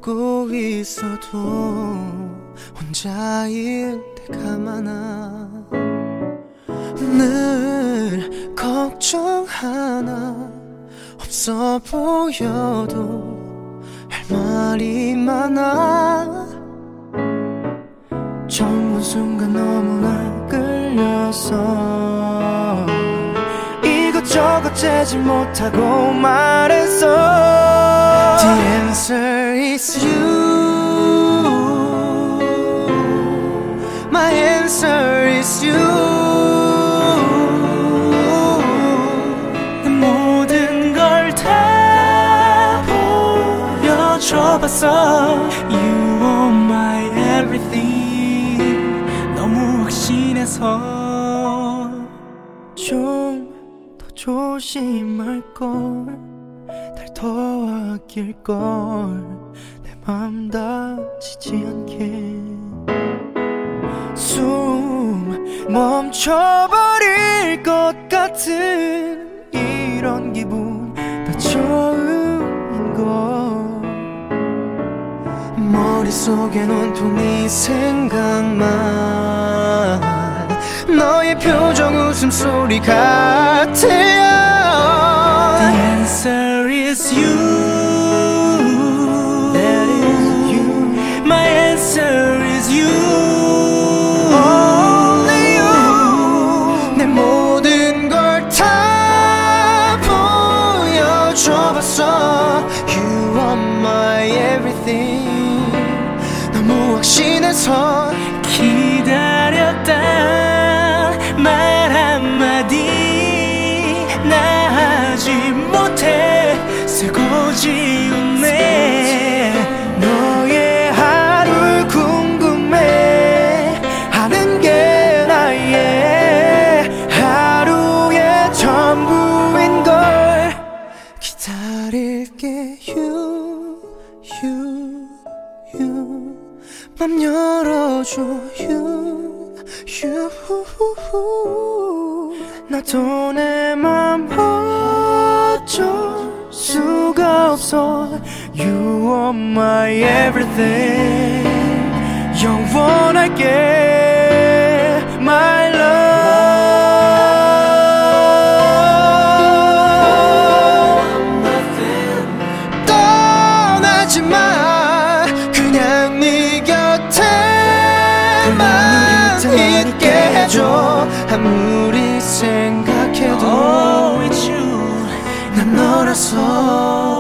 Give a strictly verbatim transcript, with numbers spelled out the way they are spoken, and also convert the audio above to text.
웃고 있어도 혼자일 때가 많아. 늘 걱정 하나 없어 보여도 할 말이 많아. 처음 본 순간 너무나 끌려서 이것저것 재지 못하고 말했어. The answer is you. My answer is you. 내 모든 걸 다 보여줘봤어. You are my everything. 너무 확신해서 좀 더 조심할걸, 날 더 아낄걸, 내 맘 다치지 않게. 숨 멈춰버릴 것 같은 이런 기분 다 처음인걸. 머릿속엔 온통 네 생각만, 너의 표정 웃음소리 같아. The answer is you. That is you. My answer is you. Only you. 내 모든 걸 다 보여줘봤어. You are my everything. 너무 확신해서 기다렸다. 말 한마디 나 하지 못해 쓰고 지웠네. 너의 하루 궁금해 하는 게 나의 하루의 전부인걸. 기다릴게 you, you, you. 맘 열어줘 you, you. 나도 내 맘 어쩔 수가 없어. You are my everything. 영원할게 my love. 떠나지 마. 그냥 네 곁에만 있게 해줘. 아무리 생각해도 oh, it's you. 난 너라서